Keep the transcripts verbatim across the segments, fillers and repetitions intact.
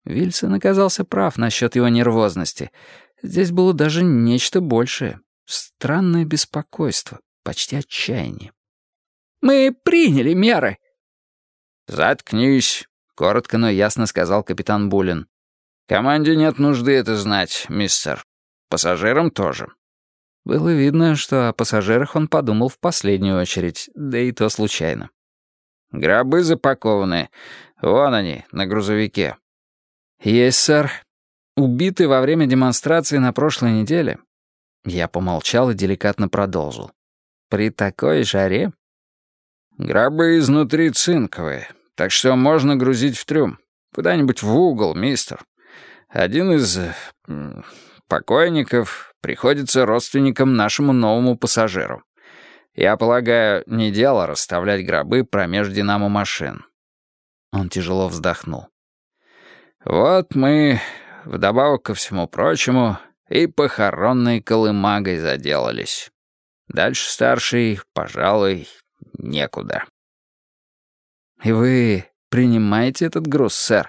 Вильсон оказался прав насчет его нервозности. Здесь было даже нечто большее. Странное беспокойство, почти отчаяние. «Мы приняли меры!» «Заткнись», — коротко, но ясно сказал капитан Булин. «Команде нет нужды это знать, мистер. Пассажирам тоже». Было видно, что о пассажирах он подумал в последнюю очередь, да и то случайно. «Гробы запакованы. Вон они, на грузовике». «Есть, сэр. Убитый во время демонстрации на прошлой неделе». Я помолчал и деликатно продолжил. «При такой жаре?» «Гробы изнутри цинковые, так что можно грузить в трюм. Куда-нибудь в угол, мистер. Один из м, покойников приходится родственником нашему новому пассажиру. Я полагаю, не дело расставлять гробы промеж динамо-машин». Он тяжело вздохнул. «Вот мы, вдобавок ко всему прочему, и похоронной колымагой заделались. Дальше старший, пожалуй, некуда». «И вы принимаете этот груз, сэр?»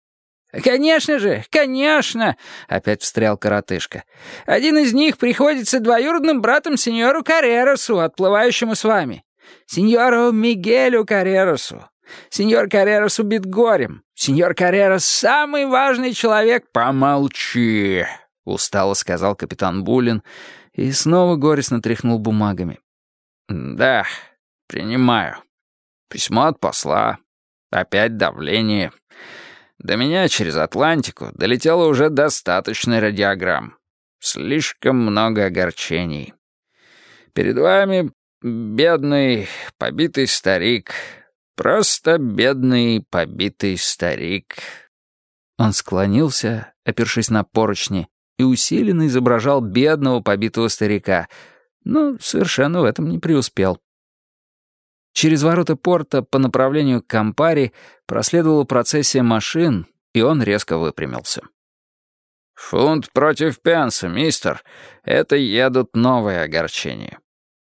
«Конечно же, конечно!» — опять встрял коротышка. «Один из них приходится двоюродным братом сеньору Каррерасу, отплывающему с вами. Сеньору Мигелю Каррерасу. Сеньор Каррерас убит горем. Сеньор Каррерас — самый важный человек...» «Помолчи!» — устало сказал капитан Булин и снова горестно тряхнул бумагами. «Да, принимаю. Письмо от посла. Опять давление. До меня через Атлантику долетело уже достаточно радиограмм. Слишком много огорчений. Перед вами бедный, побитый старик. Просто бедный, побитый старик». Он склонился, опершись на поручни, и усиленно изображал бедного, побитого старика, но совершенно в этом не преуспел. Через ворота порта по направлению к Кампари проследовала процессия машин, и он резко выпрямился. «Фунт против пенса, мистер. Это едут новые огорчения».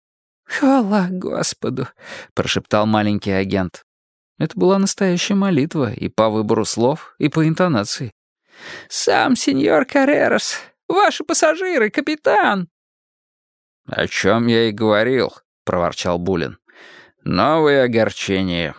«Хвала Господу!» — прошептал маленький агент. Это была настоящая молитва и по выбору слов, и по интонации. «Сам сеньор Каррерас! Ваши пассажиры, капитан!» «О чем я и говорил», — проворчал Булин. «Новые огорчения».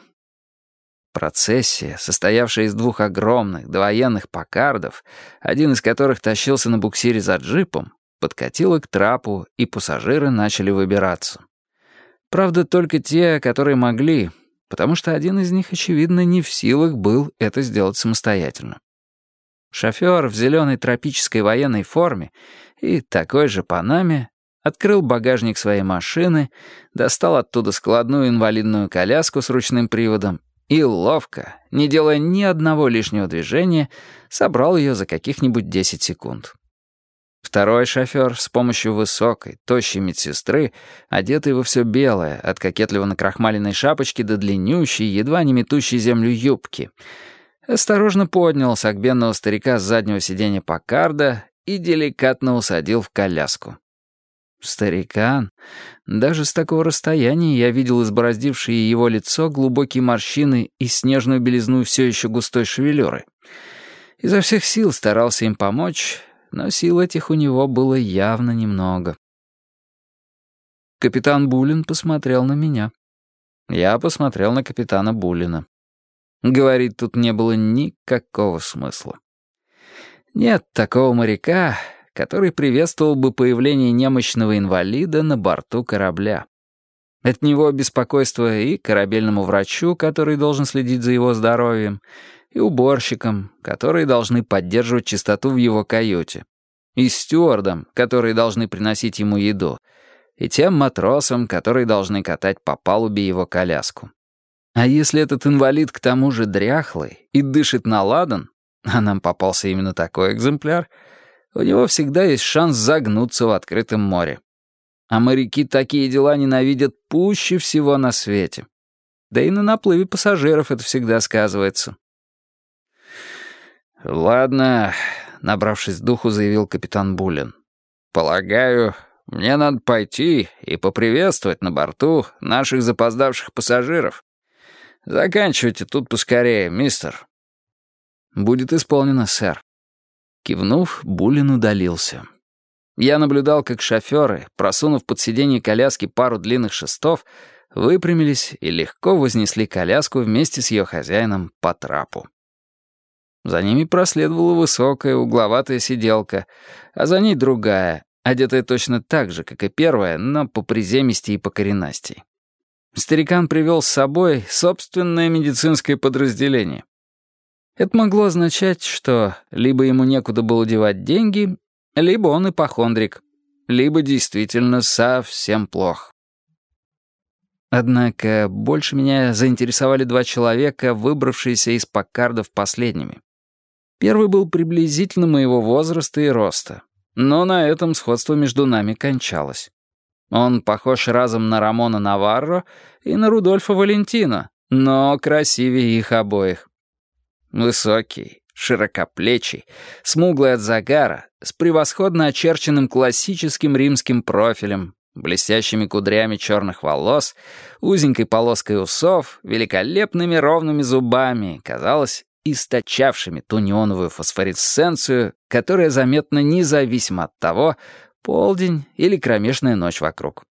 Процессия, состоявшая из двух огромных довоенных паккардов, один из которых тащился на буксире за джипом, подкатила к трапу, и пассажиры начали выбираться. Правда, только те, которые могли, потому что один из них, очевидно, не в силах был это сделать самостоятельно. Шофер в зеленой тропической военной форме и такой же панаме открыл багажник своей машины, достал оттуда складную инвалидную коляску с ручным приводом и ловко, не делая ни одного лишнего движения, собрал ее за каких-нибудь десять секунд. Второй шофер с помощью высокой, тощей медсестры, одетой во все белое, от кокетливо накрахмаленной шапочки до длиннющей, едва не метущей землю юбки, осторожно поднял согбенного старика с заднего сиденья Паккарда и деликатно усадил в коляску. Старикан. Даже с такого расстояния я видел избороздившие его лицо глубокие морщины и снежную белизну все еще густой шевелюры. Изо всех сил старался им помочь, но сил этих у него было явно немного. Капитан Булин посмотрел на меня. Я посмотрел на капитана Булина. Говорить тут не было никакого смысла. Нет такого моряка, который приветствовал бы появление немощного инвалида на борту корабля. От него беспокойство и корабельному врачу, который должен следить за его здоровьем, и уборщикам, которые должны поддерживать чистоту в его каюте, и стюардам, которые должны приносить ему еду, и тем матросам, которые должны катать по палубе его коляску. А если этот инвалид к тому же дряхлый и дышит на ладан, а нам попался именно такой экземпляр, у него всегда есть шанс загнуться в открытом море. А моряки такие дела ненавидят пуще всего на свете. Да и на наплыве пассажиров это всегда сказывается. «Ладно», — набравшись духу, заявил капитан Булин. «Полагаю, мне надо пойти и поприветствовать на борту наших запоздавших пассажиров. Заканчивайте тут поскорее, мистер». «Будет исполнено, сэр». Кивнув, Буллин удалился. Я наблюдал, как шоферы, просунув под сиденье коляски пару длинных шестов, выпрямились и легко вознесли коляску вместе с ее хозяином по трапу. За ними проследовала высокая угловатая сиделка, а за ней другая, одетая точно так же, как и первая, но по приземисти и по коренастей. Старикан привел с собой собственное медицинское подразделение. Это могло означать, что либо ему некуда было девать деньги, либо он ипохондрик, либо действительно совсем плох. Однако больше меня заинтересовали два человека, выбравшиеся из Паккардов последними. Первый был приблизительно моего возраста и роста, но на этом сходство между нами кончалось. Он похож разом на Рамона Наварро и на Рудольфа Валентино, но красивее их обоих. Высокий, широкоплечий, смуглый от загара, с превосходно очерченным классическим римским профилем, блестящими кудрями черных волос, узенькой полоской усов, великолепными ровными зубами, казалось, источавшими ту неоновую фосфоресценцию, которая заметна независимо от того, полдень или кромешная ночь вокруг.